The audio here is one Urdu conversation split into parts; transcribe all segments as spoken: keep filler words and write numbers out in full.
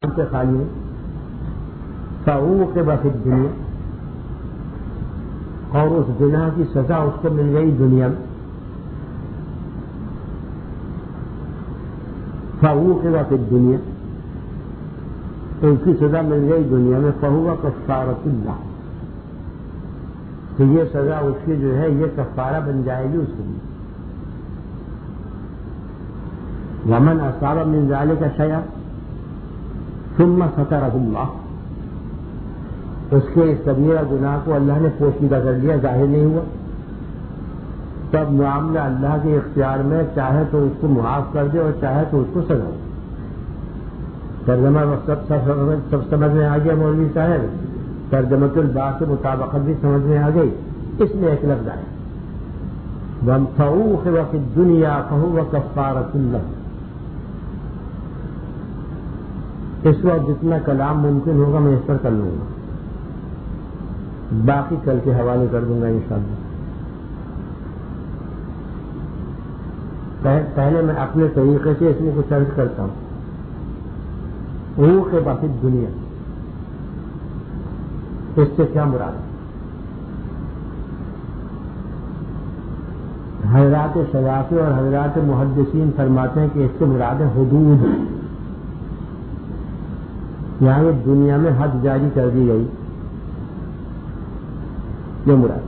سے خالی ہے. فعوقب فی الدنیا، اور اس گناہ کی سزا اس کو مل گئی دنیا میں. فعوقب فی الدنیا، اس کی سزا مل گئی دنیا میں. فہو کفارۃ اللہ، تو یہ سزا اس کی جو ہے یہ کفارہ بن جائے گی اس کے لیے. ومن اصاب من ذلک شیئا ثم سترہ اللہ، اس کے اس کبیرہ گناہ کو اللہ نے پوشیدہ کر لیا، ظاہر نہیں ہوا، تب معاملہ اللہ کے اختیار میں، چاہے تو اس کو معاف کر دے اور چاہے تو اس کو سزا دے. ترجمہ سب سب سمجھ میں آ گیا مولوی صاحب؟ ترجمۃ الباء سے مطابقت بھی سمجھ میں آ گئی. اس میں ایک لفظ آئے فَعُوقِبَ فِي الدُّنْيَا فَهُوَ كَفَّارَةٌ لَهُ. اس وقت جتنا کلام ممکن ہوگا میں اس پر کر لوں گا، باقی کل کے حوالے کر دوں گا انشاءاللہ. پہلے میں اپنے طریقے سے اس میں کچھ عرض کرتا ہوں. عوقب فی الدنیا، اس سے کیا مراد ہے؟ حضرات شافعی اور حضرات محدثین فرماتے ہیں کہ اس سے مراد ہے حدود. یہاں یہ دنیا میں حد جاری کر دی گئی، یہ مراد.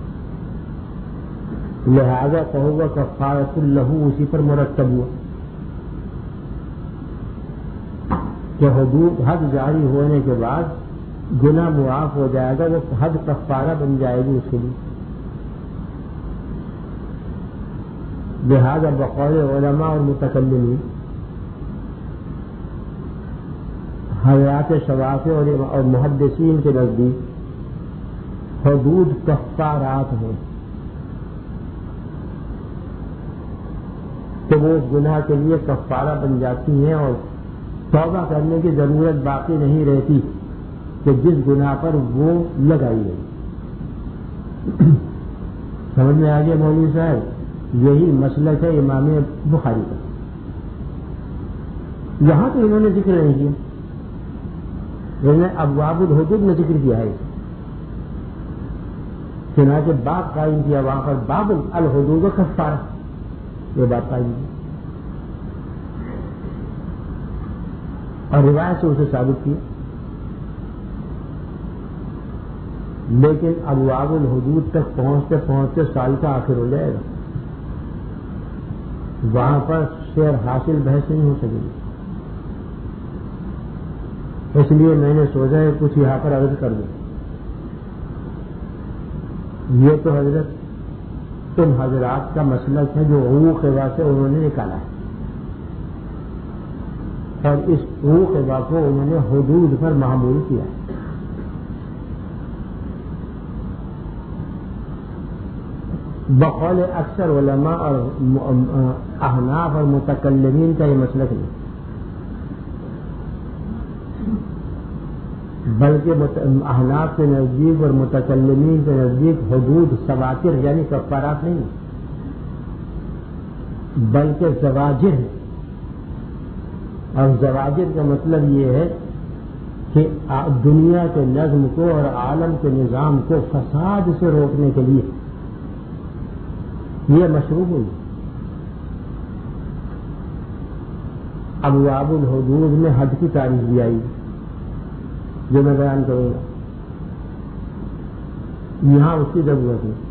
لہذا فہو کفارۃ لہ اسی پر مرتب ہوا کہ حدود حد جاری ہونے کے بعد گناہ معاف ہو جائے گا، وہ حد کفارہ بن جائے گی اس کے لیے. لہذا بقول علماء اور متکلمین، حضرات شافعی اور محدثین کے نزدیک حدود کفارات ہیں، تو وہ اس گناہ کے لیے کفارہ بن جاتی ہیں اور توبہ کرنے کی ضرورت باقی نہیں رہتی کہ جس گناہ پر وہ لگائی گئی. سمجھ میں آ گیا مولوی صاحب؟ یہی مسلک ہے امام بخاری کا. یہاں تو انہوں نے ذکر نہیں کیا، انہوں نے ابواب الحدود میں ذکر کیا ہے، چنانچہ باب قائم کیا وہاں پر باب الحدود کفارہ، یہ بات قائم کی اور روایت سے اسے ثابت کیا. لیکن ابواب الحدود تک پہنچتے پہنچتے سال کا آخر ہو جائے گا، وہاں پر شعر حاصل بحث نہیں ہو سکے گی. اس لیے میں نے سوچا ہے کچھ یہاں پر عرض کر دوں. یہ تو حضرت تم حضرات کا مسلک ہے جو حقوق سے انہوں نے نکالا ہے، اور اس حقوق کو انہوں نے حدود پر معمول کیا ہے. بقول اکثر علماء اور احناف اور متکلمین کا یہ مسلک نہیں، بلکہ احناف کے نزدیک اور متکلمین کے نزدیک حدود سواتر یعنی کفارات نہیں بلکہ زواجر ہے. اور زواجر کا مطلب یہ ہے کہ دنیا کے نظم کو اور عالم کے نظام کو فساد سے روکنے کے لیے یہ مشروع ہوئی. ابواب الحدود میں حد کی تعریف بھی آئی جو میں بیان کروں گا، یہاں اس کی ضرورت نہیں.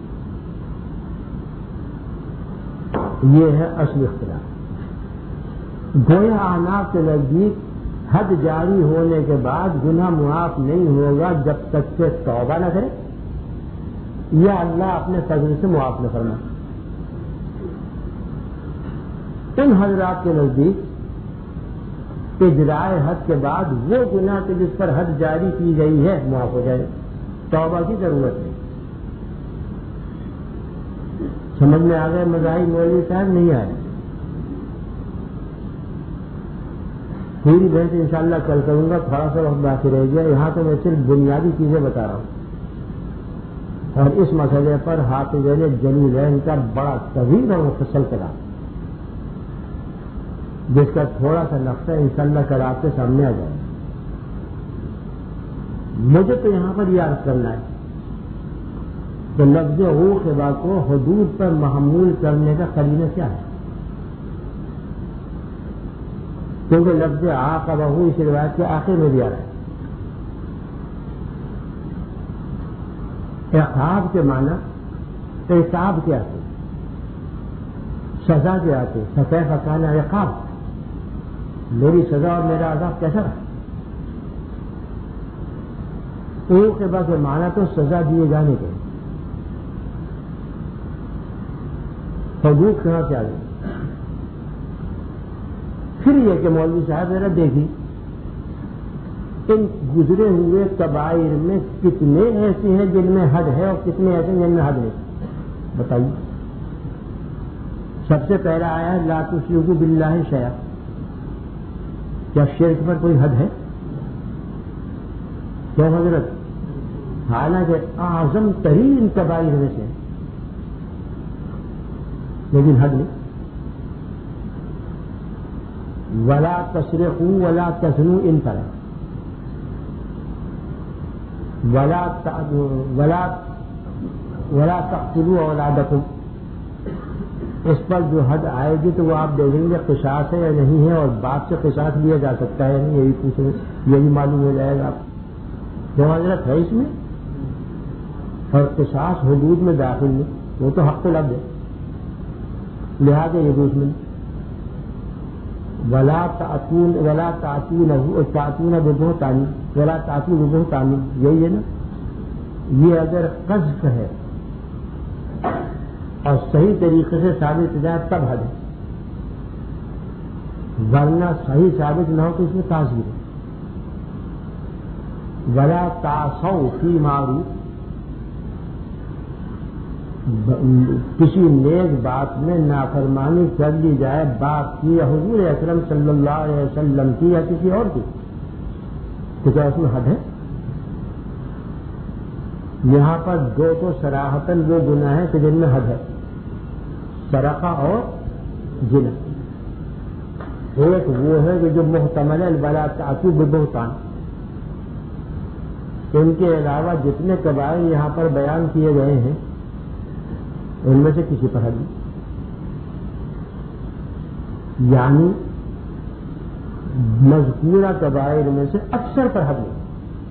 یہ ہے اصل اختلاف. گویا احناف کے نزدیک حد جاری ہونے کے بعد گناہ معاف نہیں ہوگا جب تک کہ توبہ نہ کرے یا اللہ اپنے فضل سے معاف نہ فرمائے. ان حضرات کے نزدیک اجرائے حد کے بعد وہ گناہ کے جس پر حد جاری کی گئی ہے معاف ہو جائے، توبہ کی ضرورت نہیں. سمجھ میں آ گئے مذاہب مولوی صاحب؟ نہیں آئے؟ پوری بحث انشاءاللہ کل کروں گا، تھوڑا سا وقت باقی رہ گیا. یہاں تو میں صرف بنیادی چیزیں بتا رہا ہوں، اور اس مسئلے پر حافظین جلیلین کا بڑا طویل اور مفصل کلام جس کا تھوڑا سا نقشہ انشاءاللہ کل آپ کے سامنے آ جائے. مجھے تو یہاں پر یہ عرض کرنا ہے کہ لفظ عوقبہ کو حدود پر محمول کرنے کا قرینہ کیا ہے؟ کیونکہ لفظ عاقبہ اس روایت کے آخر میں بھی آ رہا ہے. عقاب کے معنی عقاب کے آتے، سزا کے آتے. فکیف کان عقاب، میری سزا اور میرا عذاب کیسا رہا؟ عوقبہ کے معنی تو سزا دیے جانے کے. حدود کہاں سے آ گئی؟ پھر یہ کہ مولوی صاحب ذرا دیکھی ان گزرے ہوئے کبائر میں کتنے ایسے ہیں جن میں حد ہے اور کتنے ایسے ہیں جن میں حد نہیں، بتائیے. سب سے پہلا آیا ہے لا تشرکوا باللہ شیئا. کیا شرک پر کوئی حد ہے؟ کیا حضرت؟ حالانکہ اعظم ترین کبائر میں سے، لیکن حد نہیں. ولا تسرقوا ولا تزنوا ان طرح ولا ولا ولا تقتلوا اولادکم. اس پر جو حد آئے گی تو وہ آپ دیکھیں گے قصاص ہے یا نہیں ہے، اور باپ سے قصاص لیا جا سکتا ہے یا نہیں، یہی پوچھ رہے، یہی معلوم ہو جائے گا آپ. جو حضرت ہے اس میں، اور قصاص حدود میں داخل نہیں، وہ تو حق لفظ ہے، لہٰذا یہ دوسرے ولا تعتون ولا تعتون تعتون ببہتان ولا تعتون ببہتان، یہی ہے نا. یہ اگر قذف ہے اور صحیح طریقے سے ثابت ہو جائے تب حد ہے، ورنہ صحیح ثابت نہ ہو تو اس میں تعزیر ہے. ولا تعصوا فی معروف، کسی نیک بات میں نافرمانی کر لی جائے باپ کی یا حضور اکرم صلی اللہ علیہ وسلم کی یا کسی اور کی، تو کیا اس میں حد ہے؟ یہاں پر دو تو صراحتاً وہ گناہ ہیں کہ جن میں حد ہے، سرقہ اور زنا. ایک وہ ہے کہ جو محتمل ولا تعتوا ببہتان. ان کے علاوہ جتنے قبائل یہاں پر بیان کیے گئے ہیں ان میں سے کسی پر حد نہیں، یعنی مذکورہ قبائل میں سے اکثر پر حد نہیں.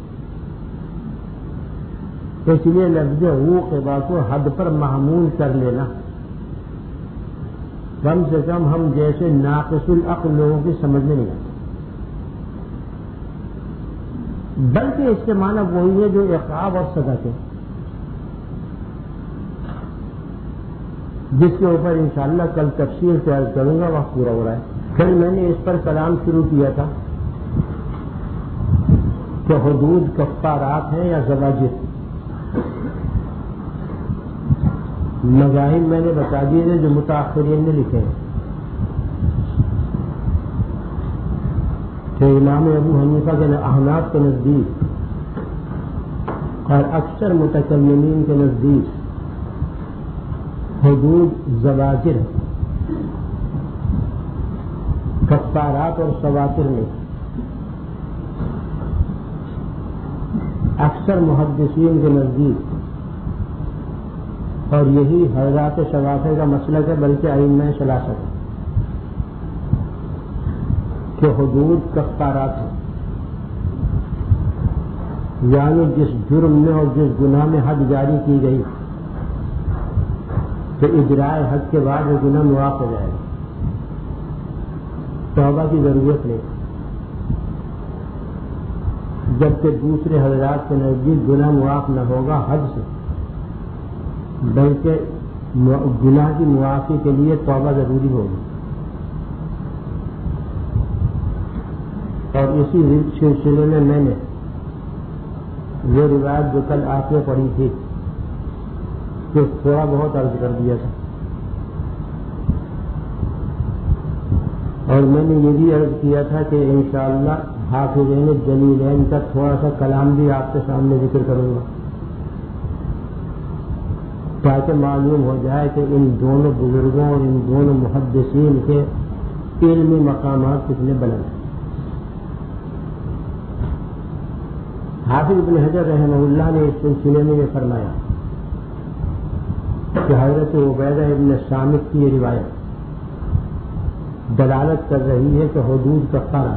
اس لیے لفظ عوقبہ کو حد پر محمول کر لینا کم سے کم ہم جیسے ناقص العقل لوگوں کی سمجھ میں نہیں آتی، بلکہ اس کے معنی وہی ہے جو عقاب اور سزا کے، جس کے اوپر انشاءاللہ کل تفصیل تیار کروں گا، وقت پورا ہو رہا ہے. پھر میں نے اس پر کلام شروع کیا تھا کہ حدود کفارات ہیں یا زواجر. مذاہب میں نے بتا دیے تھے جو متاخرین نے لکھے ہیں کہ امام ابو حنیفہ کے احناف کے نزدیک اور اکثر متکلمین کے نزدیک حدود زواجر کفارات اور سواتر میں. اکثر محدثین کے نزدیک، اور یہی حضرات شوافی کا مسلک ہے بلکہ ائمہ ثلاثہ ہے، کہ حدود کفارات ہیں، یعنی جس جرم میں اور جس گناہ میں حد جاری کی گئی تو اجرائے حد کے بعد وہ گناہ معاف ہو جائے گا، توبہ کی ضرورت نہیں. جبکہ دوسرے حضرات کے نزدیک گناہ معاف نہ ہوگا حد سے، بلکہ گناہ کی معافی کے لیے توبہ ضروری ہوگی. اور اسی سلسلے میں میں نے وہ روایت جو کل آپ نے پڑھی تھی کہ تھوڑا بہت عرض کر دیا تھا، اور میں نے یہ بھی عرض کیا تھا کہ انشاءاللہ حافظین جلیلین کا تھوڑا سا کلام بھی آپ کے سامنے ذکر کروں گا تاکہ معلوم ہو جائے کہ ان دونوں بزرگوں اور ان دونوں محدثین کے علمی مقامات کتنے بلند ہیں. حافظ ابن حجر رحمہ اللہ نے اس سلسلے میں یہ فرمایا کہ حضرت عبیدہ ابن صامت کی یہ روایت دلالت کر رہی ہے کہ حدود کفارہ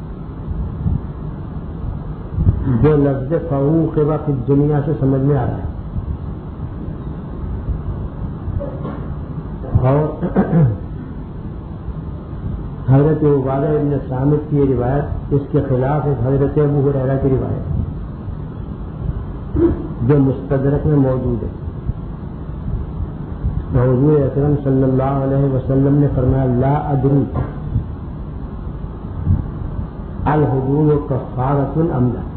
جو لفظ فعوقب فی الدنیا سے سمجھ میں آ رہا ہے، اور حضرت عبادہ ابن صامت کی یہ روایت اس کے خلاف ایک حضرت ابو ہریرہ کی روایت جو مستدرک میں موجود ہے۔ حضور اکرم صلی اللہ علیہ وسلم نے فرمایا لا ادری الحدود کفارۃ ام لا۔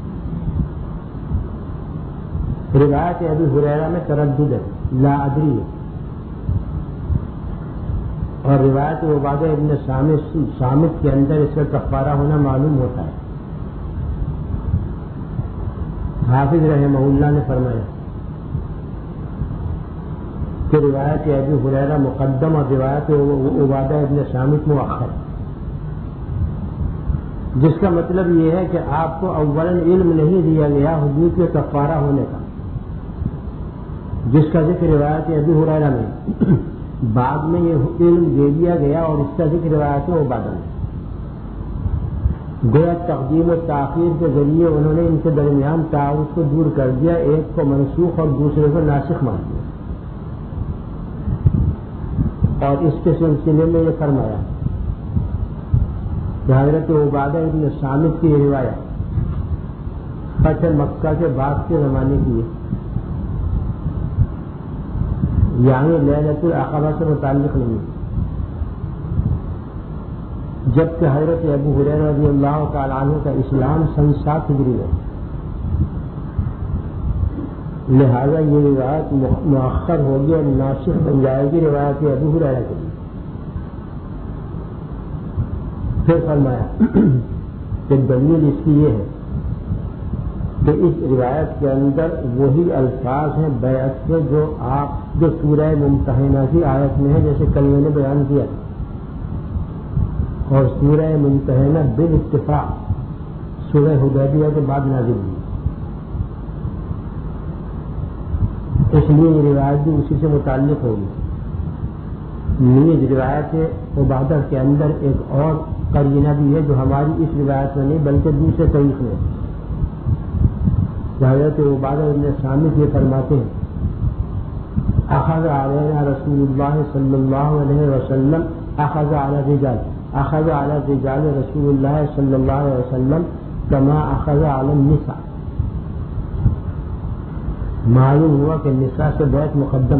روایت ابی ہریرہ میں تردد ہے، لا ادری ہے، اور روایت عبادہ ابن صامت صامت کے اندر اس کا کفارہ ہونا معلوم ہوتا ہے۔ حافظ رحمہ اللہ نے فرمایا کہ روایت ابی ہریرہ مقدم اور روایت عبادہ ابن صامت مؤخر، جس کا مطلب یہ ہے کہ آپ کو اولاً علم نہیں دیا گیا حدود کے کفارہ ہونے کا، جس کا ذکر روایت ابی ہریرہ میں، بعد میں یہ علم دے دیا گیا اور اس کا ذکر روایت عبادہ میں۔ گویا تقدیم و تاخیر کے ذریعے انہوں نے ان کے درمیان تعارض کو دور کر دیا، ایک کو منسوخ اور دوسرے کو ناسخ مان دیا، اور اس کے سلسلے میں یہ فرمایا کہ حضرت عبادہ ابن صامت کی روایت فتح مکہ کے بعد کے زمانے کی ہے، یعنی لیلۃ العقبہ سے متعلق نہیں، جبکہ حضرت ابو ہریرہ رضی اللہ تعالیٰ عنہ کا اسلام سن سات ہجری میں، لہذا یہ روایت مؤخر ہوگی اور ناسخ بن جائے گی روایت ابو ہریرہ کے لیے۔ پھر فرمایا کہ دلیل اس کی یہ ہے کہ اس روایت کے اندر وہی الفاظ ہیں بیعت کے جو آپ جو سورہ ممتحنہ کی آیت میں ہے، جیسے کل میں نے بیان کیا، اور سورہ ممتحنہ بالاتفاق سورہ حدیبیہ کے بعد نازل ہوئی، اس لیے یہ روایت بھی اسی سے متعلق ہوگی۔ نیز روایت عبادہ کے اندر ایک اور قرینہ بھی ہے جو ہماری اس روایت میں نہیں بلکہ دوسرے طریق میں، حضرت عبادہ ابن صامت یہ فرماتے ہیں اخذ علینا رسول اللہ صلی اللہ علیہ وسلم اخذ علی الرجال اخذ علی الرجال رسول اللہ صلی اللہ علیہ وسلم کما اخذ علی النساء۔ معلوم ہوا کہ نساء سے بیعت مقدم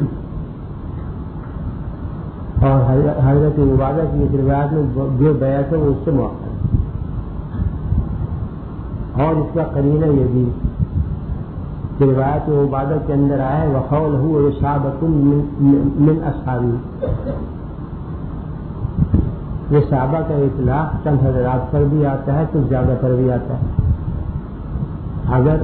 اور حضرت عبادہ کی اس روایت میں جو بیعت ہے وہ اس سے مؤخر ہے، اور اس کا قرینہ یہ بھی کہ روایت عبادہ کے اندر آیا ہے وَقَوْلُهُ إِصَابَةٌ مِّنْ أَصْحَابِهِ، یہ صحابہ کا اطلاق چند حضرات پر بھی آتا ہے، کچھ زیادہ پر بھی آتا ہے۔ اگر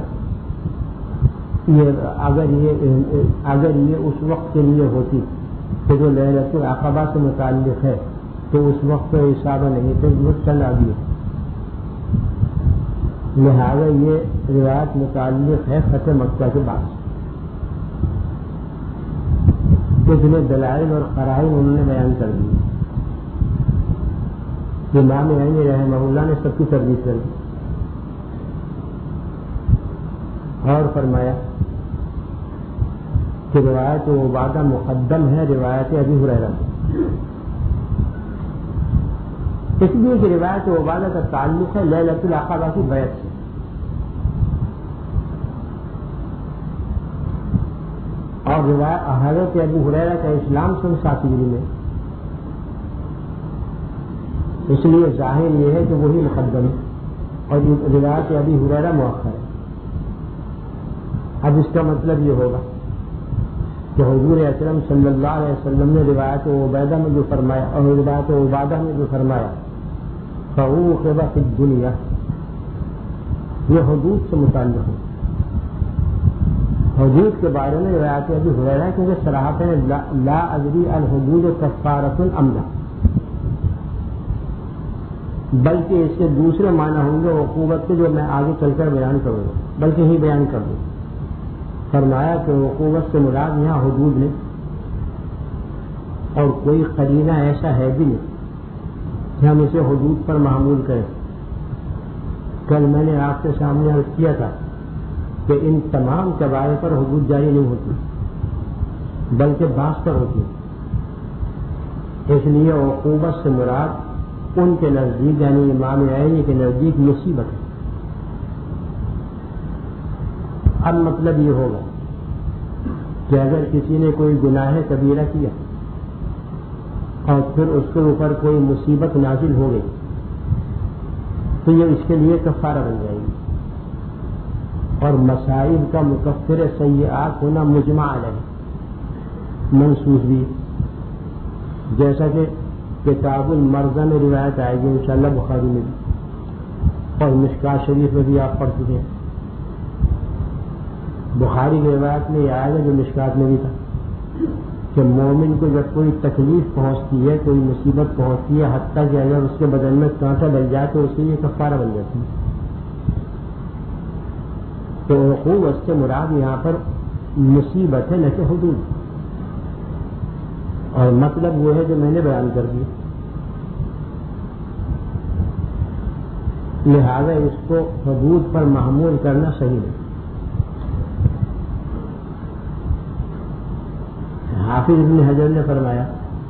یہ اگر یہ اگر یہ اس وقت کے لیے ہوتی کہ جو لیلۃ العقبہ سے متعلق ہے تو اس وقت پہ اصابہ نہیں تھے، وہ چل آگی ہے، لہذا یہ روایت متعلق ہے فتح مکہ کے بعد۔ کچھ نے دلائل اور قرائن انہوں نے بیان کر دی، امام عینی رحمہ اللہ نے سب کی تردید کر دی اور فرمایا کہ روایت عبادہ مقدم ہے روایت ابی ہریرہ، اس لیے کہ روایت عبادہ کا تعلق ہے لیلۃ العقبہ کی بیعت سے، اور روایت حضرت ابو ہریرہ کا اسلام سن سات ہجری میں، اس لیے ظاہر یہ ہے کہ وہی مقدم ہے اور روایت ابی ہریرہ مؤخر ہے۔ اب اس کا مطلب یہ ہوگا کہ حضور اکرم صلی اللہ علیہ وسلم نے روایت عبیدہ میں جو فرمایا اور روایت عبادہ میں جو فرمایا فعوقب فی الدنیا، یہ حدود سے متعلق ہے۔ حدود کے بارے میں روایت ابی ہریرہ کیونکہ صراحتاً لا ادری الحدود کفارۃ ام لا، بلکہ اس کے دوسرے معنی ہوں گے عقوبت کے جو میں آگے چل کر بیان کروں گا، بلکہ ہی بیان کر دوں۔ فرمایا کہ عقوبت سے مراد یہاں حدود ہے، اور کوئی قرینہ ایسا ہے بھی نہیں کہ ہم اسے حدود پر معمول کریں۔ کل میں نے آپ کے سامنے عرض کیا تھا کہ ان تمام کبائر پر حدود جاری نہیں ہوتی، بلکہ بعض پر ہوتی ہے۔ اس لیے عقوبت سے مراد ان کے نزدیک، یعنی امام عینی کے نزدیک، مصیبت ہے۔ اب مطلب یہ ہوگا کہ اگر کسی نے کوئی گناہ کبیرہ کیا اور پھر اس کے اوپر کوئی مصیبت نازل ہو گئی تو یہ اس کے لیے کفارہ بن جائے گی، اور مصائب کا مکفر سیئات ہونا مجمع علیہ منصوص بھی، جیسا کہ کتاب المرضہ میں روایت آئے گی انشاءاللہ بخاری میں بھی، اور مشکات شریف میں بھی آپ پڑھ چکے ہیں۔ بخاری کی روایت میں یہ آئے گا جو مشکات میں بھی تھا کہ مومن کو جب کوئی تکلیف پہنچتی ہے، کوئی مصیبت پہنچتی ہے، حتیٰ کہ اگر اس کے بدن میں کانٹا ڈل جائے تو اس کے لیے کفارہ بن جاتی ہے۔ تو عقوبت سے مراد یہاں پر مصیبت ہے، نہ کہ حدود، اور مطلب وہ ہے جو میں نے بیان کر دیا۔ لہذا اس کو حدود پر محمول کرنا صحیح ہے۔ حافظ ابن حجر نے فرمایا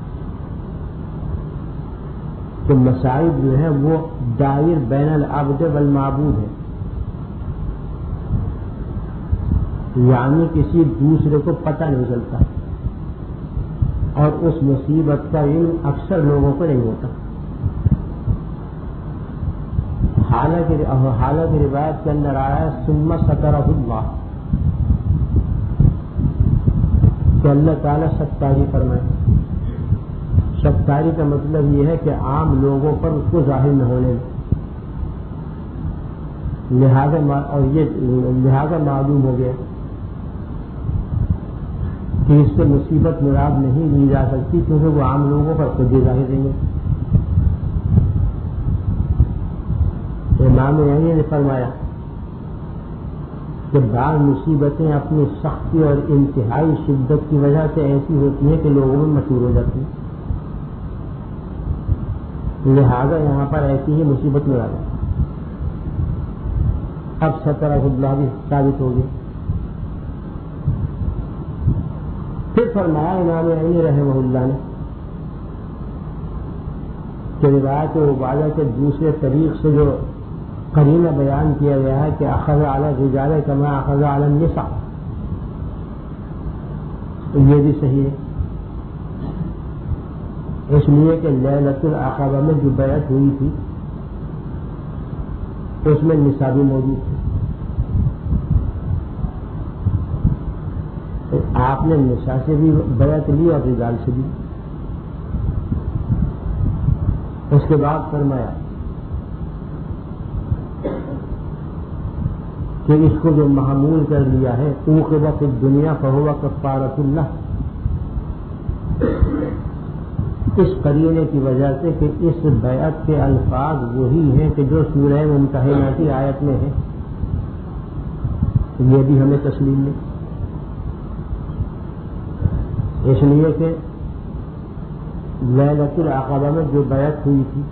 کہ مصائب جو ہے وہ دائر بین العبد والمعبود ہے، یعنی کسی دوسرے کو پتہ نہیں چلتا، اور اس مصیبت کا علم اکثر لوگوں کو نہیں ہوتا۔ حالانکہ حالانکہ روایت کے اندر آیا ہے ثم سترہ اللہ، کہ اللہ تعالیٰ ستاری فرمائے۔ ستاری کا مطلب یہ ہے کہ عام لوگوں پر اس کو ظاہر نہ ہونے دے، لہذا اور یہ لہذا معلوم ہو گیا کہ اس سے مصیبت مراد نہیں لی جا سکتی، کیونکہ وہ عام لوگوں پر خود ہی ظاہر دیں گے۔ امام عینی نے فرمایا کہ بعض مصیبتیں اپنی سختی اور انتہائی شدت کی وجہ سے ایسی ہوتی ہیں کہ لوگوں میں مشہور ہو جاتی ہیں، لہذا یہاں پر ایسی ہی مصیبت مراد ہے۔ اب سترہ اللہ بھی ثابت ہو گئی۔ پھر فرمایا امام عینی رحمہ اللہ نے کہ روایت عبادہ کے دوسرے طریق سے جو قرینہ بیان کیا گیا ہے کہ اخذ علی الرجال کما اخذ علی النساء، یہ بھی صحیح ہے، اس لیے کہ لیلۃ العقبہ میں جو بیعت ہوئی تھی اس میں نساء بھی موجود تھے، تو آپ نے نساء سے بھی بیعت لی اور رجال سے بھی۔ اس کے بعد فرمایا کہ اس کو جو محمول کر لیا ہے عوقب فی الدنیا فہو کفارۃ اللہ، اس قرینے کی وجہ سے کہ اس بیعت کے الفاظ وہی ہیں کہ جو سورہ ممتحنہ کی آیت میں ہے، یہ بھی ہمیں تسلیم نہیں، اس لیے کہ لیلۃ العقبہ میں جو بیعت ہوئی تھی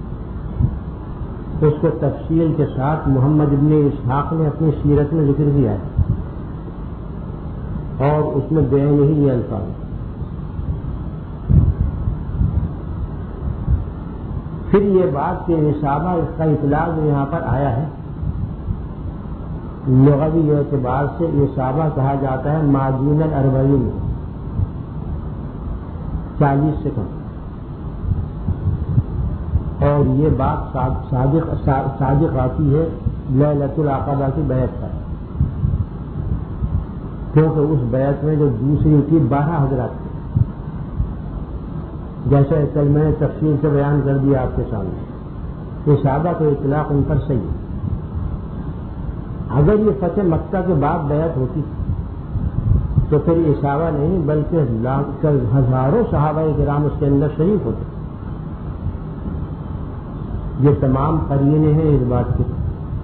اس کو تفصیل کے ساتھ محمد ابن اسحاق نے اپنی سیرت میں ذکر کیا ہے، اور اس میں بیان ہی یہ الفاظ۔ پھر یہ بات کہ نصابہ اس کا اطلاق یہاں پر آیا ہے، لغوی اعتبار سے نصابہ کہا جاتا ہے مادون الاربعین، چالیس سے کم، اور یہ بات صادق صادق آتی ہے لیلۃ العقبہ کی بیعت پر، کیونکہ اس بیعت میں جو دوسری تھی بارہ حضرات تھے، جیسے کل میں نے تفصیل سے بیان کر دیا آپ کے سامنے۔ صحابہ کا اطلاق ان پر صحیح ہے۔ اگر یہ فتح مکہ کے بعد بیعت ہوتی تو پھر یہ صحابہ نہیں بلکہ ہزاروں صحابہ کرام اس کے اندر شریف ہوتے، یہ تمام قرینے ہیں اس بات کے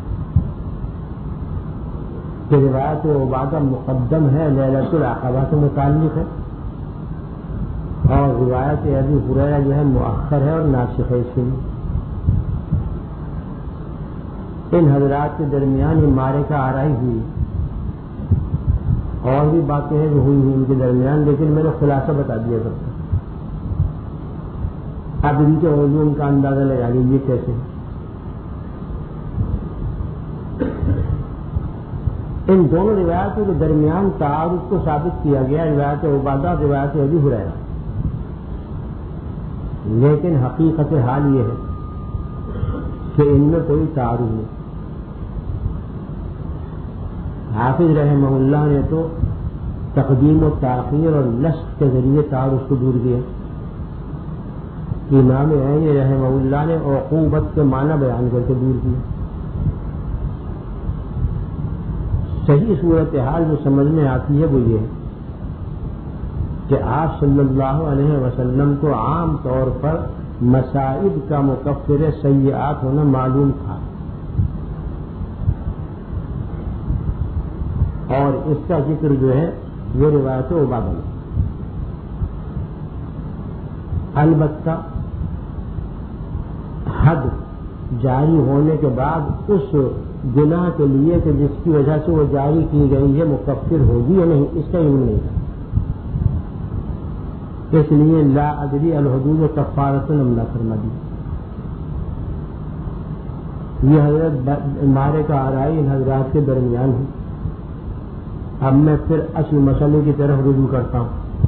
کہ روایت عبادہ مقدم ہے لیلۃ العقبہ سے متعلق ہے، اور روایت ابی ہریرہ جو ہے مؤخر ہے اور ناسخ ہے اس کے لیے۔ ان حضرات کے درمیان یہ معرکہ آرائی ہوئی، اور بھی باتیں ہیں جو ہوئی ہوئی ان کے درمیان، لیکن میں نے خلاصہ بتا دیا سب کو۔ اب ان کے علوم کا اندازہ لگا لیجیے کیسے۔ ان دونوں روایتوں کے درمیان تعارض کو ثابت کیا گیا، روایت عبادہ روایت ابی ہریرہ، لیکن حقیقت حال یہ ہے کہ ان میں کوئی تعارض نہیں۔ حافظ رحمہ اللہ نے تو تقدیم و تاخیر اور لصق کے ذریعے تعارض کو دور کیا۔ امام عین رحمہ اللہ نے عقوبت کے معنی بیان کر کے دور کیا۔ صحیح صورتحال جو سمجھ میں آتی ہے وہ یہ ہے کہ آپ صلی اللہ علیہ وسلم کو عام طور پر مصائب کا مکفر سیئات ہونا معلوم تھا، اور اس کا ذکر جو ہے وہ روایت عبادہ میں۔ البتہ حد جاری ہونے کے بعد اس گناہ کے لیے کہ جس کی وجہ سے وہ جاری کی گئی ہے مکفر ہوگی یا نہیں، اس کا علم نہیں تھا۔ اس لیے لا ادری الحدود کفارۃ نملہ فرما دی۔ یہ حضرت معرکہ آرائی ان حضرات کے درمیان ہے۔ اب میں پھر اصل مسئلے کی طرف رجوع کرتا ہوں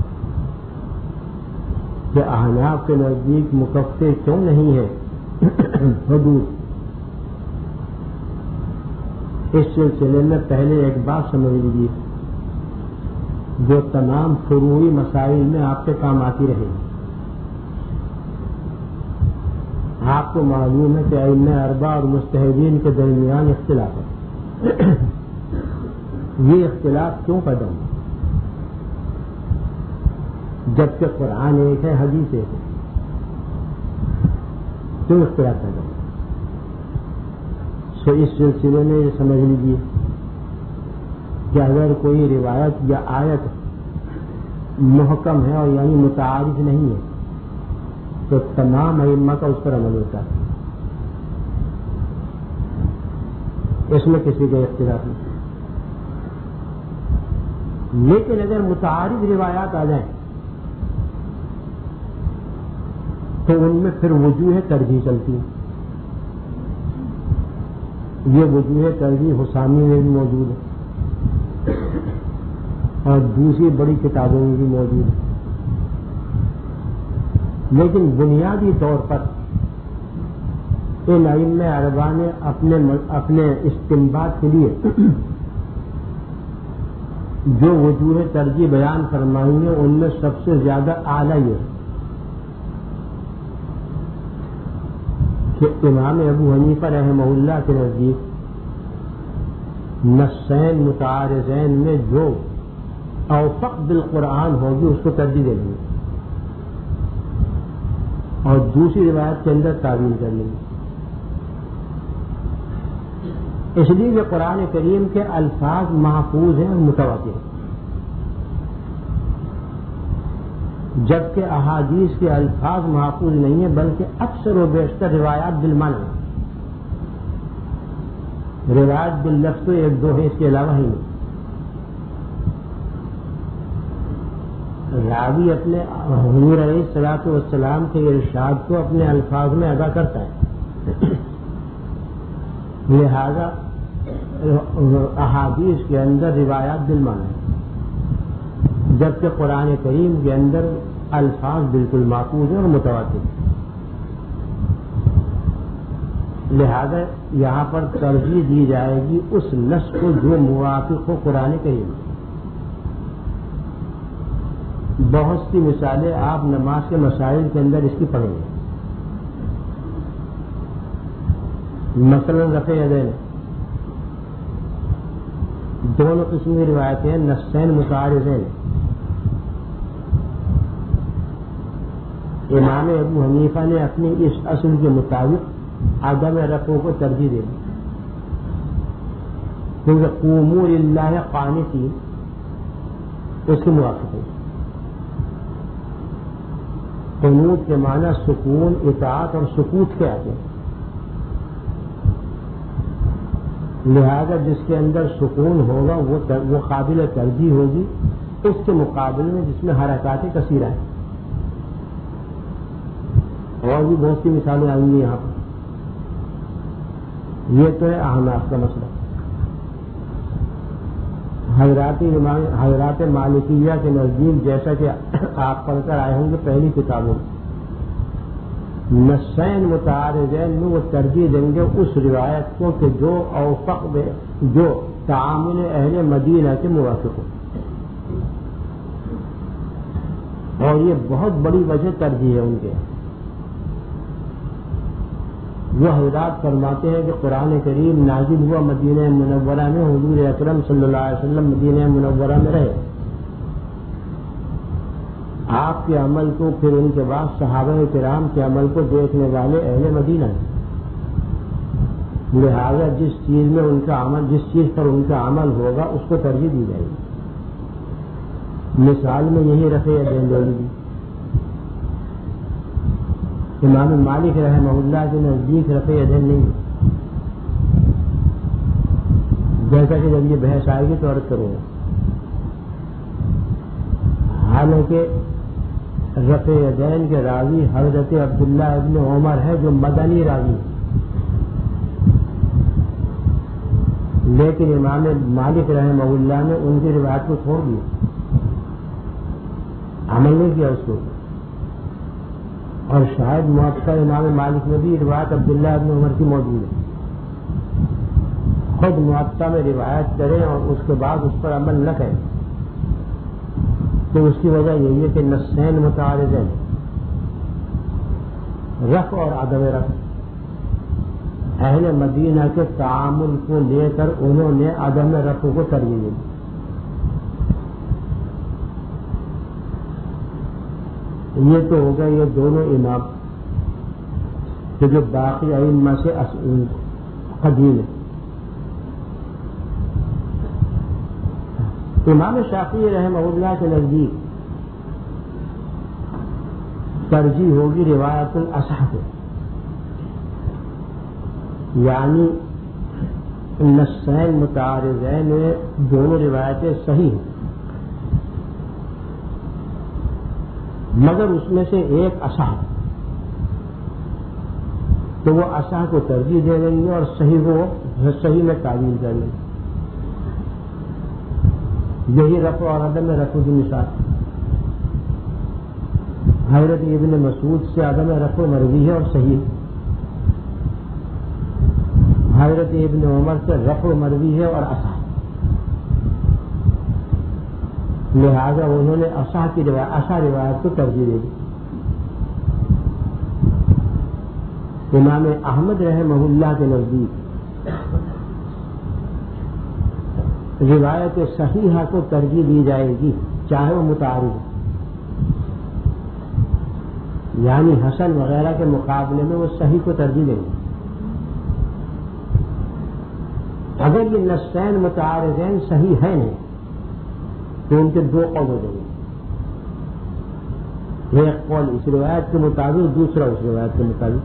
کہ احناف کے نزدیک مکفر کیوں نہیں ہے حدود۔ اس سلسلے میں پہلے ایک بات سمجھ لیجیے جو تمام فروعی مسائل میں آپ کے کام آتی رہے گی۔ آپ کو معلوم ہے کہ ائمہ اربعہ اور مجتہدین کے درمیان اختلاف ہے۔ یہ اختلاف کیوں پیدا ہوا؟ جبکہ قرآن ایک ہے، حدیث ایک ہے، کیوں اختلاف پیدا ہوا؟ سو اس سلسلے میں یہ سمجھ لیجیے کہ اگر کوئی روایت یا آیت محکم ہے اور یعنی متعارض نہیں ہے تو تمام ائمہ کا اس پر عمل ہوتا ہے، اس میں کسی کا اختلاف نہیں۔ لیکن اگر متعارض روایات آ جائیں تو ان میں پھر وجوہ ترجیح چلتی ہے۔ یہ وجوہ ترجیح حسامی میں بھی موجود ہے اور دوسری بڑی کتابوں میں بھی موجود ہے، لیکن بنیادی طور پر ان ائمہ اربعہ نے اپنے اپنے استنباط کے لیے جو وجوہ ترجیح بیان فرمائی ہیں ان میں سب سے زیادہ اعلیٰ یہ ہے کہ امام ابو حنیفہ رحمہ اللہ کے نزدیک نصین متعارضین میں جو اوفق بالقرآن ہوگی اس کو ترجیح دے دیں گے اور دوسری روایت کے اندر تعویل کر لیں گے، اس لیے کہ قرآن کریم کے الفاظ محفوظ ہیں اور متواتر ہیں، جبکہ احادیث کے الفاظ محفوظ نہیں ہیں بلکہ اکثر و بیشتر روایات بالمعنی ہیں، روایت باللفظ تو ایک دو ہے، اس کے علاوہ ہی نہیں۔ راوی اپنے حضور علیہ الصلوۃ والسلام کے ارشاد کو اپنے الفاظ میں ادا کرتا ہے، لہذا احادیث کے اندر روایات بالمعنی ہے، جبکہ قرآن کریم کے اندر الفاظ بالکل محفوظ ہیں اور متواتر ہیں، لہذا یہاں پر ترجیح دی جائے گی اس نص کو جو موافق ہو قرآن کریم۔ بہت سی مثالیں آپ نماز کے مسائل کے اندر اس کی پڑھیں گے، مثلا رفع یدین، دونوں قسم کی روایتیں نصین متعارضین۔ امام ابو حنیفہ نے اپنی اس اصل کے مطابق عدم رفع کو ترجیح دے دی، کیونکہ قوموا للہ قانتین اس کے موافق ہے۔ قنوت کے معنی سکون، اطاعت اور سکوت کے آتے ہیں، لہذا جس کے اندر سکون ہوگا وہ وہ قابل ترجیح ہوگی اس کے مقابلے میں جس میں حرکات کثیرہ ہیں۔ اور بھی بہت سی مثالیں آئیں گی یہاں پر۔ یہ تو ہے احناف کا مسئلہ۔ حضرات حضرات مالکیہ کے نزدیک جیسا کہ آپ پڑھ کر آئے ہوں گے پہلی کتابوں میں، نصین متعارضین میں وہ ترجیح دیں گے اس روایت کو کہ جو اوفق جو تعامل اہل مدینہ کے موافق ہو، اور یہ بہت بڑی وجہ ترجیح ہے ان کے۔ وہ حضرات فرماتے ہیں کہ قرآن کریم نازل ہوا مدینہ منورہ میں، حضور اکرم صلی اللہ علیہ وسلم مدینہ منورہ میں رہے، آپ کے عمل کو پھر ان کے بعد صحابہ کرام کے عمل کو دیکھنے والے اہل مدینہ ہیں، لہذا جس چیز میں ان کا عمل جس چیز پر ان کا عمل ہوگا اس کو ترجیح دی جائے گی۔ مثال میں یہی رفع یدین لے لی۔ امام مالک رحمہ اللہ کے نزدیک رفع یدین نہیں، جیسا کہ جب یہ بحث آئے گی تو عرض کروں گا۔ حالانکہ رفع یدین کے راوی حضرت عبداللہ ابن عمر ہے جو مدنی راوی ہے، لیکن امام مالک رحمہ اللہ نے ان کی روایت کو چھوڑ دیا، عمل نہیں کیا اس کو، اور شاید موطا امام مالک میں بھی روایت عبداللہ ابن عمر کی موجود ہے۔ خود موطا میں روایت کریں اور اس کے بعد اس پر عمل نہ کریں تو اس کی وجہ یہی ہے کہ نصین متعارضین، رفع اور عدم رفع، اہل مدینہ کے تعامل کو لے کر انہوں نے عدم رفع کو ترجیح دی۔ یہ تو ہو گئے یہ دونوں امام کہ جو باقی ائمہ سے قدیم ہے۔ امام شافعی رحمہ اللہ کے نزدیک ترجیح ہوگی روایت الاصح کو، یعنی نصین متعارضین میں دونوں روایتیں صحیح ہیں، مگر اس میں سے ایک اصح تو وہ اصح کو ترجیح دے دیں گے اور صحیح کو صحیح میں تعویل کر لیں گے۔ یہی رفع اور عدم رفع کی مثال حضرت ابن مسعود سے عدم رفع مروی ہے اور صحیح، حضرت ابن عمر سے رفع مروی ہے اور اصح، لہذا انہوں نے اصح کی روایت اصح روایت کو ترجیح دے دی۔ امام احمد رحمہ اللہ کے نزدیک روایت صحیحہ کو ترجیح دی جائے گی چاہے وہ متعارض ہو، یعنی حسن وغیرہ کے مقابلے میں وہ صحیح کو ترجیح دیں گے۔ اگر یہ نصین متعارضین صحیح ہے نہیں تو ان کے دو قول ہو جائیں گے، ایک قول اس روایت کے مطابق، دوسرا اس روایت کے مطابق،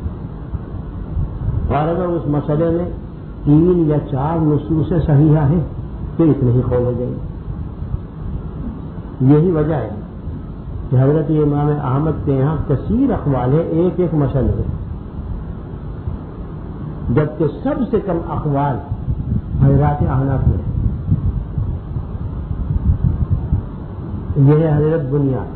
اور اگر اس مسئلے میں تین یا چار نصوص صحیحہ ہیں تو اتنے ہی قول ہو جائیں گے۔ یہی وجہ ہے کہ حضرت امام احمد کے یہاں کثیر اقوال ہے ایک ایک مسئلے میں، جبکہ سب سے کم اقوال حضرات احناف میں۔ یہ ہے حضرت بنیاد،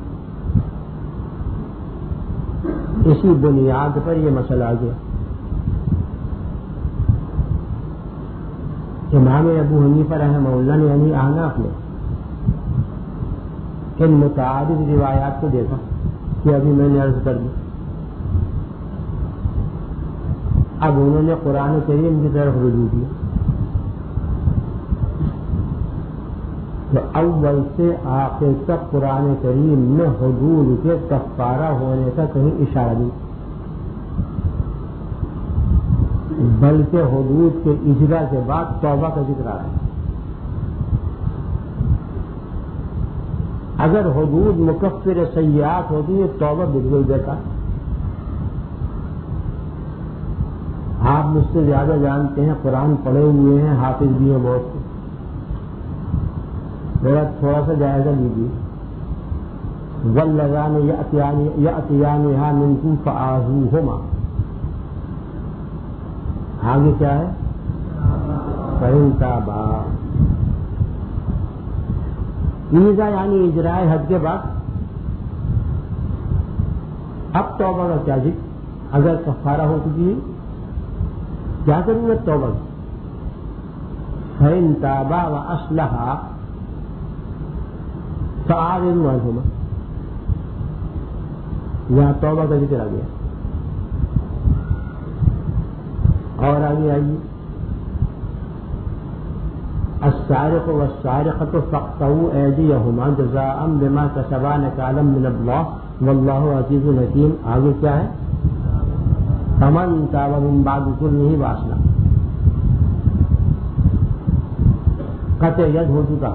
اسی بنیاد پر یہ مسئلہ آ گیا۔ امام ابو حنیفہ رحمہ اللہ نے یعنی احناف نے ان متعدد روایات کو دیکھا کہ ابھی میں نے عرض کر دی، اب انہوں نے قرآن کریم کی طرف رجوع کیا، تو اول سے آخر تک قرآن کریم میں حدود کے کفارہ ہونے کا کہیں اشارہ نہیں، بلکہ حدود کے اجرا کے بعد توبہ کا ذکر آ رہا ہے. اگر حدود مکفر سیئات ہوتی ہے توبہ بالکل دیتا. آپ مجھ سے زیادہ جانتے ہیں, قرآن پڑھے ہوئے ہیں, حافظ بھی ہیں بہت سے. میرا تھوڑا سا جائزہ لیجیے. وَالَّذَانِ يَأْتِيَانِهَا مِنكُمْ فَآذُوهُمَا, آگے کیا ہے؟ فَإِن تَابَا. ایزا یعنی اجرائے حد کے بعد. اب توبہ کا کیا ذکر؟ اگر کفارہ ہو چکی ہے کیا ضرورت توبہ کی؟ فَإِن تَابَا وَأَصْلَحَا فَأَعْرِضُوا عَنْهُمَا. یہاں توبہ کا ذکر آ گیا. اور آگے آئیے, السارق والسارقة فاقطعوا أيديهما جزاء بما كسبا نكالا من الله والله عزيز حكيم. آگے کیا ہے؟ فمن تاب من بعد ظلمه وأصلح. قطع ید ہو چکا,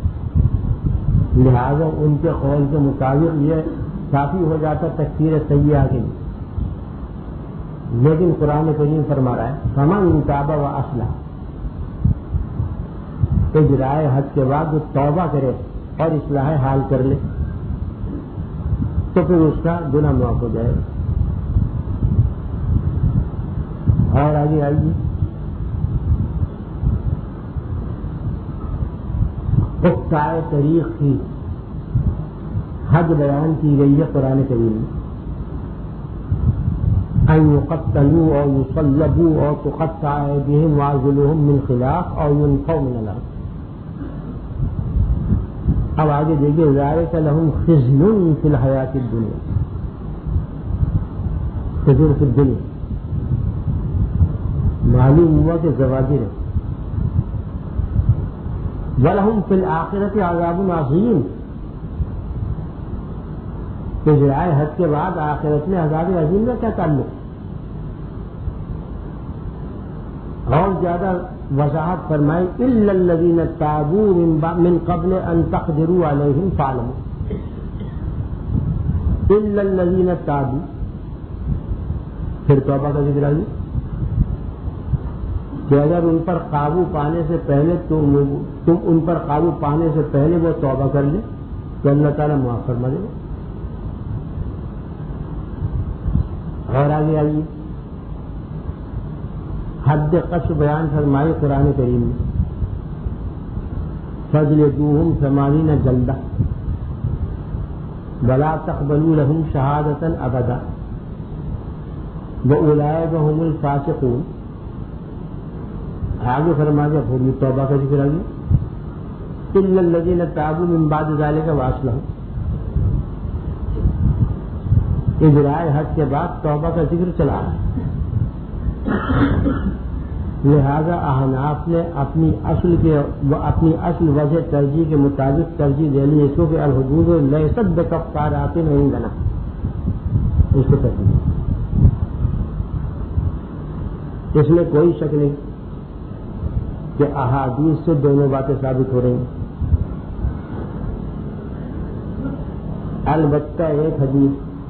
لہذا ان کے قول کے مطابق یہ کافی ہو جاتا تکفیر سیئہ کے لیے. لیکن قرآن کریم فرما رہا ہے فمن تاب وأصلح, اجرائے حد کے بعد وہ توبہ کرے اور اصلاح حال کر لے تو پھر اس کا گناہ معاف ہو جائے. اور آگے آئیے, اقطاع طریق کی حد بیان کی گئی ہے قرآن کریم میں. ان يقتلوا او يصلبوا او تقطع ايديهم وارجلهم من خلاف او ينفوا من الارض. اب آگے دیکھیے ذالک لهم خزي في الحیاة الدنیا, خزي في الدنیا معلوم ہوا کہ زواجر ہے. وَلَهُمْ فِي الْآخِرَةِ عَذَابٌ عَظِيمٌ. اجرائے حد کے بعد آخرت میں عذاب عظیم کا کیا تعلق؟ اور زیادہ وضاحت فرمائی إِلَّا الَّذِينَ تَابُوا مِن قَبْلِ أَن تَقْدِرُوا عَلَيْهِمْ فَاعْلَمُوا. إِلَّا الَّذِينَ تَابُوا, پھر توبہ کا ذکر آئی کہ اگر ان پر قابو پانے سے پہلے تم تم ان پر قابو پانے سے پہلے وہ توبہ کر لیں تو اللہ تعالیٰ معاف فرما دے گا. اور آگے آئیے, حد قص بیان فرمائی قرآن کریم میں فَاجْلِدُوهُمْ ثَمَانِينَ جَلْدَةً وَلَا تَقْبَلُوا لَهُمْ شَهَادَةً أَبَدًا وَأُولَٰئِكَ هُمُ الْفَاسِقُونَ. آگے فرما دیا پھر توبہ کا ذکر آ گیا إِلَّا الَّذِينَ تَابُوا مِن بَعْدِ ذَلِكَ وَأَصْلَحُوا. اجرائے حد کے بعد توبہ کا ذکر چلا رہا ہے. لہذا احناف نے اپنی اصل کے اپنی اصل وجہ ترجیح کے مطابق ترجیح دے لی, اس کو کہ الحدود لیست بکفارات عندنا, اس کو ترجیح. اس میں کوئی شک نہیں کہ احادیث سے دونوں باتیں ثابت ہو رہی ہیں. البتہ ایک حدیث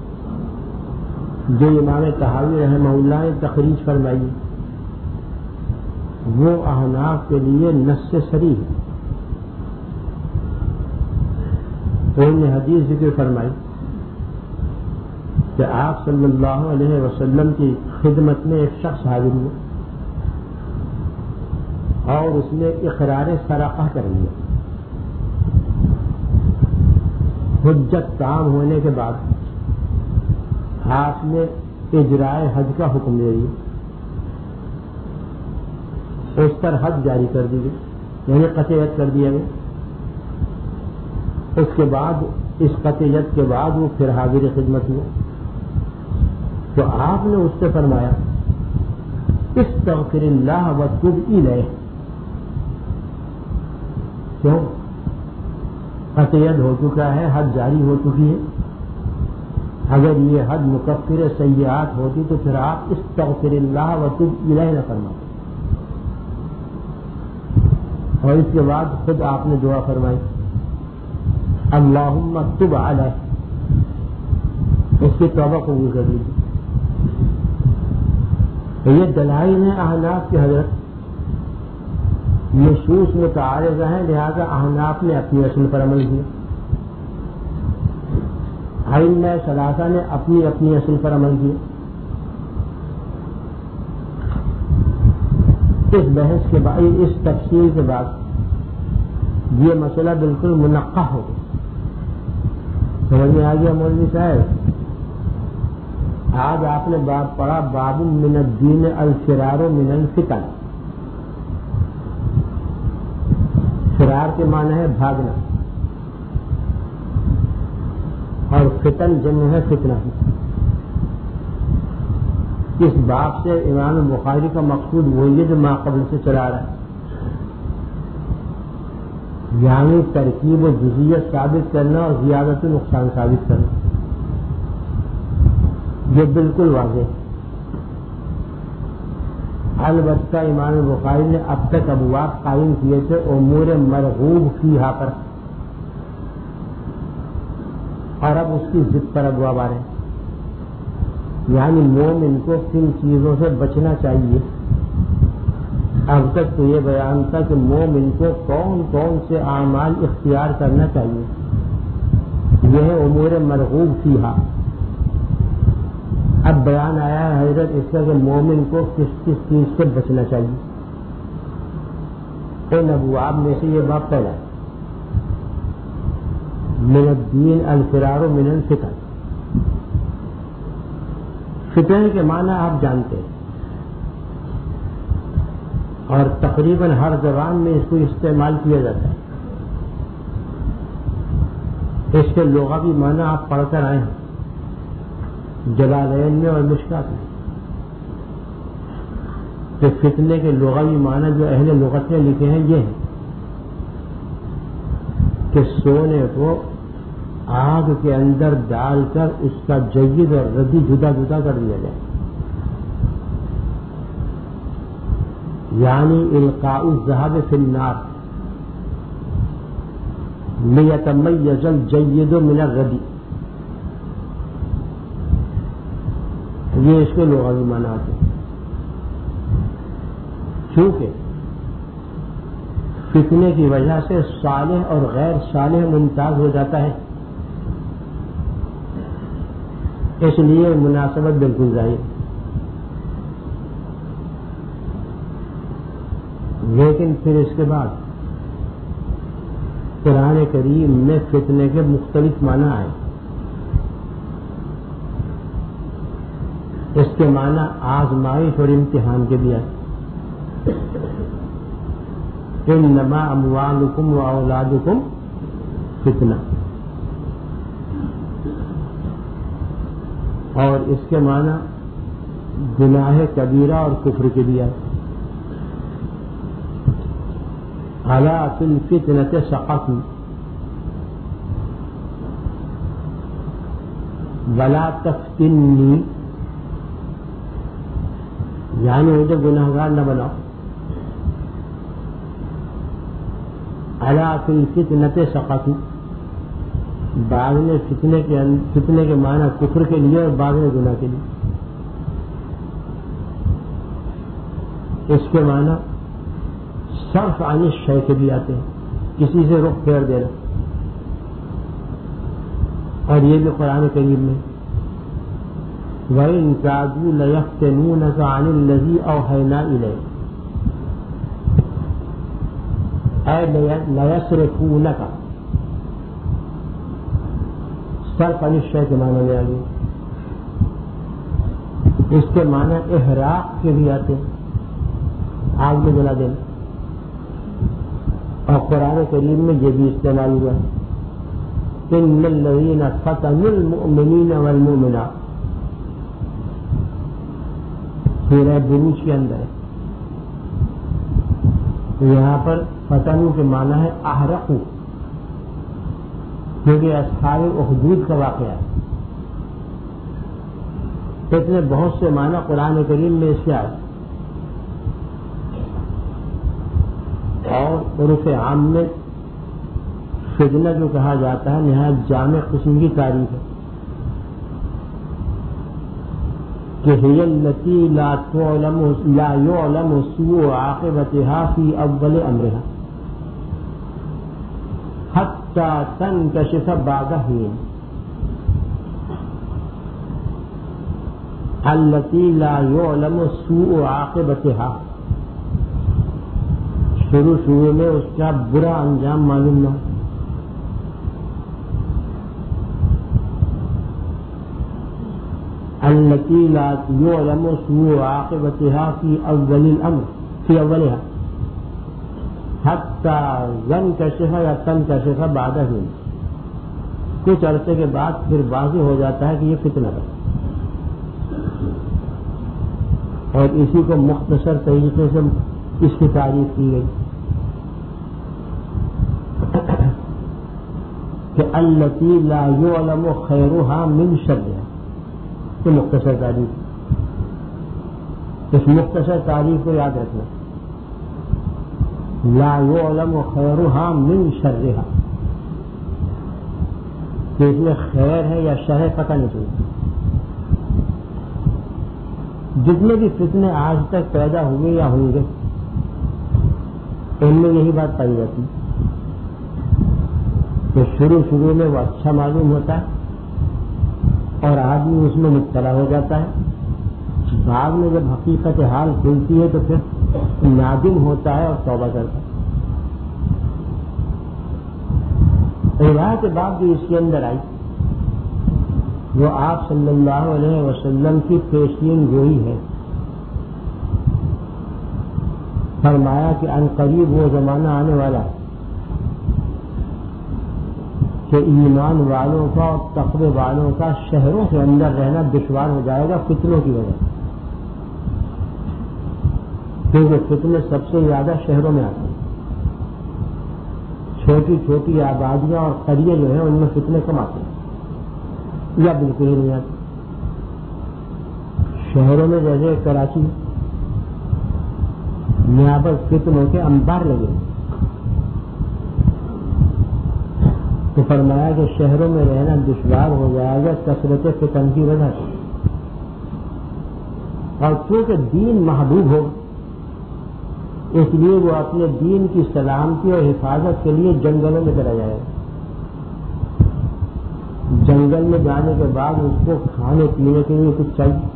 جو امام طحاوی رحمہ اللہ نے تخریج فرمائی وہ احناف کے لیے نص صریح ہے. انہوں نے حدیث ذکر فرمائی کہ آپ صلی اللہ علیہ وسلم کی خدمت میں ایک شخص حاضر ہوا اور اس نے اقرار سرقہ کر لیا. حجت تام ہونے کے بعد آپ نے اجرائے حد کا حکم دے دیا, اس پر حد جاری کر دی گئی, یعنی قطعیت کر دیا گیا. اس کے بعد اس قطعیت کے بعد وہ پھر حاضر خدمت ہوا تو آپ نے اس سے فرمایا استغفر اللہ وتوب الیہ. کیوں؟ قطعیت ہو چکا ہے, حد جاری ہو چکی ہے, اگر یہ حد مکفر سیئات ہوتی تو پھر آپ استغفر اللہ وتب الیہ نہ فرماتے، اور اس کے بعد خود آپ نے دعا فرمائی اللہم تب علیہ، اس کی توبہ قبول کر لیجیے۔ یہ دلائل ہیں احناف کی حضرت، نصوص متعارضہ ہیں، لہذا احناف نے اپنی اصل پر عمل کیا، ائمہ ثلاثہ نے اپنی اپنی اصل پر عمل کیا۔ اس بحث کے بعد، اس تفصیل کے بعد یہ مسئلہ بالکل منقح ہو گیا۔ سمجھ میں آ گیا مولوی صاحب؟ آج آپ نے باب پڑھا باب من الدین الفرار من الفتن۔ فرار کے معنی ہے بھاگنا، اور فتن جمع ہے فتنہ۔ اس باب سے امام بخاری کا مقصود وہی ہے جو ما قبل سے چلا رہا ہے، یعنی ترکیب و جزیت ثابت کرنا اور زیادت و نقصان ثابت کرنا، یہ بالکل واضح ہے۔ البتہ امام بخاری نے اب تک ابواب قائم کیے تھے امور مرغوب فیہا پر، اور اب اس کی ضد پر ابواب آ رہے ہیں، یعنی مومن کو کن چیزوں سے بچنا چاہیے۔ اب تک تو یہ بیان تھا کہ مومن کو کون کون سے اعمال اختیار کرنا چاہیے، یہ ہے امور مرغوب فیہا۔ اب بیان آیا ہے حضرت اس کا کہ مومن کو کس کس چیز سے بچنا چاہیے۔ ان ابواب میں سے یہ باب پہلا ہے، من الدین الفرار من الفتن۔ فتن کے معنی آپ جانتے ہیں، اور تقریباً ہر زبان میں اس کو استعمال کیا جاتا ہے۔ اس کے لغوی معنی آپ پڑھ کر آئے ہیں جلالین میں اور مشکات میں، کہ فتنے کے لغوی معنی جو اہل لغت نے لکھے ہیں یہ ہیں کہ سونے کو آگ کے اندر ڈال کر اس کا جید اور ردی جدا جدا کر دیا جائے، یعنی القاء الذهب فی النار لیتمیز الجید من الردی، یہ اس کے لغوی معنی آتے ہیں۔ کیونکہ فتنے کی وجہ سے صالح اور غیر صالح ممتاز ہو جاتا ہے، اس لیے مناسبت بالکل ظاہر ہے۔ لیکن پھر اس کے بعد قرآن کریم میں فتنے کے مختلف معنی آئے۔ اس کے معنی آزمائش اور امتحان کے بھی آئے۔ انما اموالکم و اولادکم فتنہ، اور اس کے معنی گناہ کبیرہ اور کفر کے بھی آئے۔ الا فی الفتنۃ سقطوا ولا تفتنی، یعنی مجھے گناہگار نہ بناؤ۔ الا فی الفتنۃ سقطوا، بعض نے فتنے کے فتنے کے معنی کفر کے لیے اور بعض نے گناہ کے لیے۔ اس کے معنی صرف عن الشیء کے بھی آتے ہیں، کسی سے رخ پھیر دینا، اور یہ بھی قرآن کریم میں وَإِن كَادُوا لَيَفْتِنُونَكَ عَنِ الَّذِي أَوْحَيْنَا إِلَيْكَ، اے لَيَصْرِفُونَكَ، صرف عن الشیء کے معنی میں آگے۔ اس کے معنی احراق کے بھی آتے ہیں، آگ میں جلا دینا، اور قرآن کریم میں یہ بھی استعمال ہوا ہے ان الذین فتنوا المؤمنین والمؤمنات، سورہ بروج کے اندر ہے۔ تو یہاں پر فتنوا کے معنی ہے احرقوا، کیونکہ اصحاب اخدود کا واقعہ ہے۔ فتنے بہت سے معنی قرآن کریم میں اس کے آئے، اور عرف عام میں فتنہ جو کہا جاتا ہے نہایت جامع قسم کی تعریف ہے کہ هي التي لا تعلم لا يعلم سوء عاقبتها في اول امرها حتى تنكشف بعد حين، التي لا يعلم سوء عاقبتها، شروع شروع میں اس کا برا انجام معلوم نہ، التي لا يعلم سوء عاقبتها في اول الامر في اولها حتى ينكشف یا تنكشف بعد حين، کچھ عرصے کے بعد پھر واضح ہو جاتا ہے کہ یہ فتنہ ہے، اور اسی کو مختصر طریقے سے اس کی تعریف کی گئی کہ التي لا يعلم خيرها من شرها، یہ مختصر تعریف، اس مختصر تعریف کو یاد رکھنا، لا يعلم خيرها من شرها، کہ اس میں خیر ہے یا شر ہے پتہ نہیں چلتا۔ جتنے بھی فتنے آج تک پیدا ہوئے یا ہوں گے ان میں یہی بات پائی جاتی کہ شروع شروع میں وہ اچھا معلوم ہوتا ہے اور آدمی اس میں مبتلا ہو جاتا ہے، بعد میں جب حقیقت حال کھلتی ہے تو پھر نادم ہوتا ہے اور توبہ کرتا ہے۔ روایت بعد جو اس کے اندر آئی وہ آپ صلی اللہ علیہ وسلم کی پیشین گوئی ہے، فرمایا کہ ان قریب وہ زمانہ آنے والا ہے کہ ایمان والوں کا اور تقوی والوں کا شہروں کے اندر رہنا دشوار ہو جائے گا فتنوں کی وجہ سے، کیونکہ فتنے سب سے زیادہ شہروں میں آتے ہیں، چھوٹی چھوٹی آبادیاں اور قریے جو ہیں ان میں فتنے کم آتے ہیں یا بالکل ہی نہیں آتے۔ شہروں میں جیسے کراچی یہاں پر فتنوں کے انبار لگے، تو فرمایا کہ شہروں میں رہنا دشوار ہو جائے گا کثرت فتن کی وجہ سے، اور چونکہ دین محبوب ہو اس لیے وہ اپنے دین کی سلامتی اور حفاظت کے لیے جنگلوں میں چلا جائے گا۔ جنگل میں جانے کے بعد اس کو کھانے پینے کے لیے کچھ چاہیے،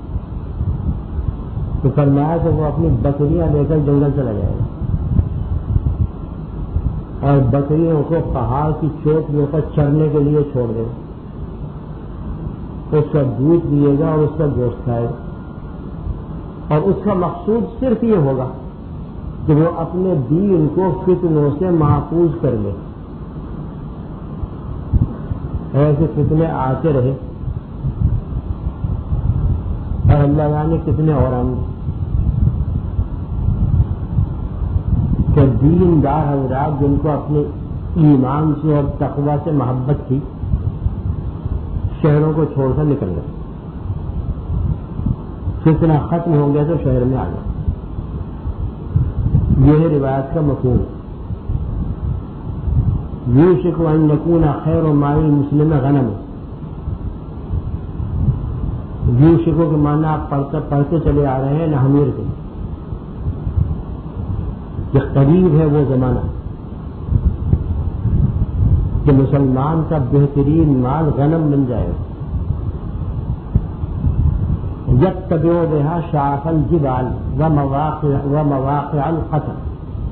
تو فرمایا کہ وہ اپنی بکریاں لے کر جنگل چلا جائے گا اور بکریوں کو پہاڑ کی چوٹیوں پر چرنے کے لیے چھوڑ دے گا، اس کا دودھ پیے گا اور اس کا گوشت کھائے گا، اور اس کا مقصود صرف یہ ہوگا کہ وہ اپنے دین کو فتنوں سے محفوظ کر لے۔ ایسے فتنے آتے رہے اور اللہ جانے کتنے اور ہم کہ دین دار حضرات جن کو اپنے ایمان سے اور تقوی سے محبت تھی شہروں کو چھوڑ کر نکل گئے، فتنہ ختم ہو گیا تو شہر میں آ گئے۔ یہ ہے روایت کا مفہوم۔ یوشک ان یکون خیر مال المسلم غنم، یوشکوں کے معنی آپ پڑھتے پڑھتے چلے آ رہے ہیں نحمیر کے، کہ قریب ہے وہ زمانہ کہ مسلمان کا بہترین مال غنم بن جائے گا، یتبع بها شعف الجبال ومواقع ومواقع القتل،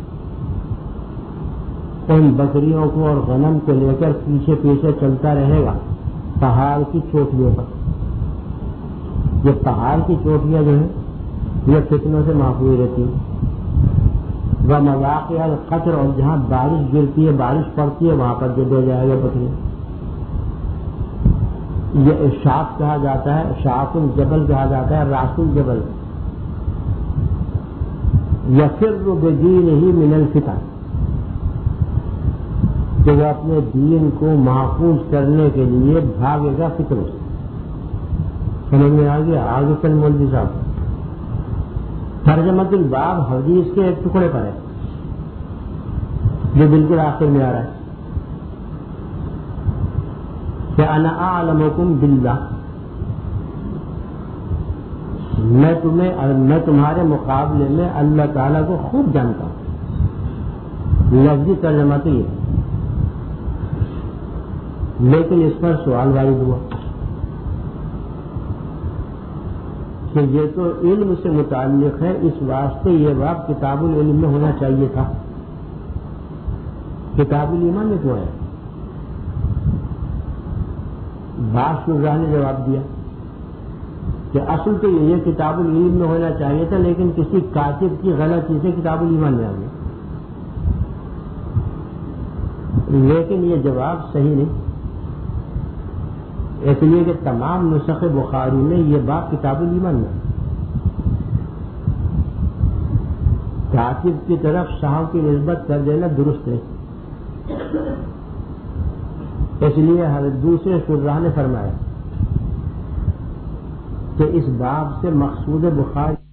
ان بکریوں کو اور غنم کو لے کر پیچھے پیچھے چلتا رہے گا پہاڑ کی چوٹیوں پر۔ یہ پہاڑ کی چوٹیاں جو ہیں یہ فتنوں سے محفوظ رہتی ہیں، وہ مواقع القطر، اور جہاں بارش گرتی ہے بارش پڑتی ہے وہاں پر جو دے جائے گا بکریاں۔ یہ اشاف کہا جاتا ہے، اشاف الجبل کہا جاتا ہے، راس الجبل، یفر بدینہ من الفتن، کہ وہ اپنے دین کو محفوظ کرنے کے لیے بھاگے گا فتنوں سے۔ سمجھ میں آ گیا؟ آگے چل مولوی صاحب، ترجمۃ الباب حدیث کے ایک ٹکڑے پر ہے جو بالکل آخر میں آ رہا ہے کہ انا اعلمکم باللہ، میں تمہیں میں تمہارے مقابلے میں اللہ تعالیٰ کو خوب جانتا ہوں، لفظی ترجمہ تو یہ، لیکن اس پر سوال وارد ہوا کہ یہ تو علم سے متعلق ہے، اس واسطے یہ باب کتاب العلم میں ہونا چاہیے تھا، کتاب الایمان میں کیوں ہے؟ بعض شراح نے جواب دیا کہ اصل تو یہ کتاب العلم میں ہونا چاہیے تھا، لیکن کسی کاتب کی غلطی سے کتاب الایمان میں آ گیا، لیکن یہ جواب صحیح نہیں، اس لیے کہ تمام نسخ بخاری میں یہ باب کتاب الایمان میں، کاتب کی طرف صاحب کی نسبت کر دینا درست ہے، اس لیے ہر دوسرے شراح نے فرمایا کہ اس باب سے مقصود بخاری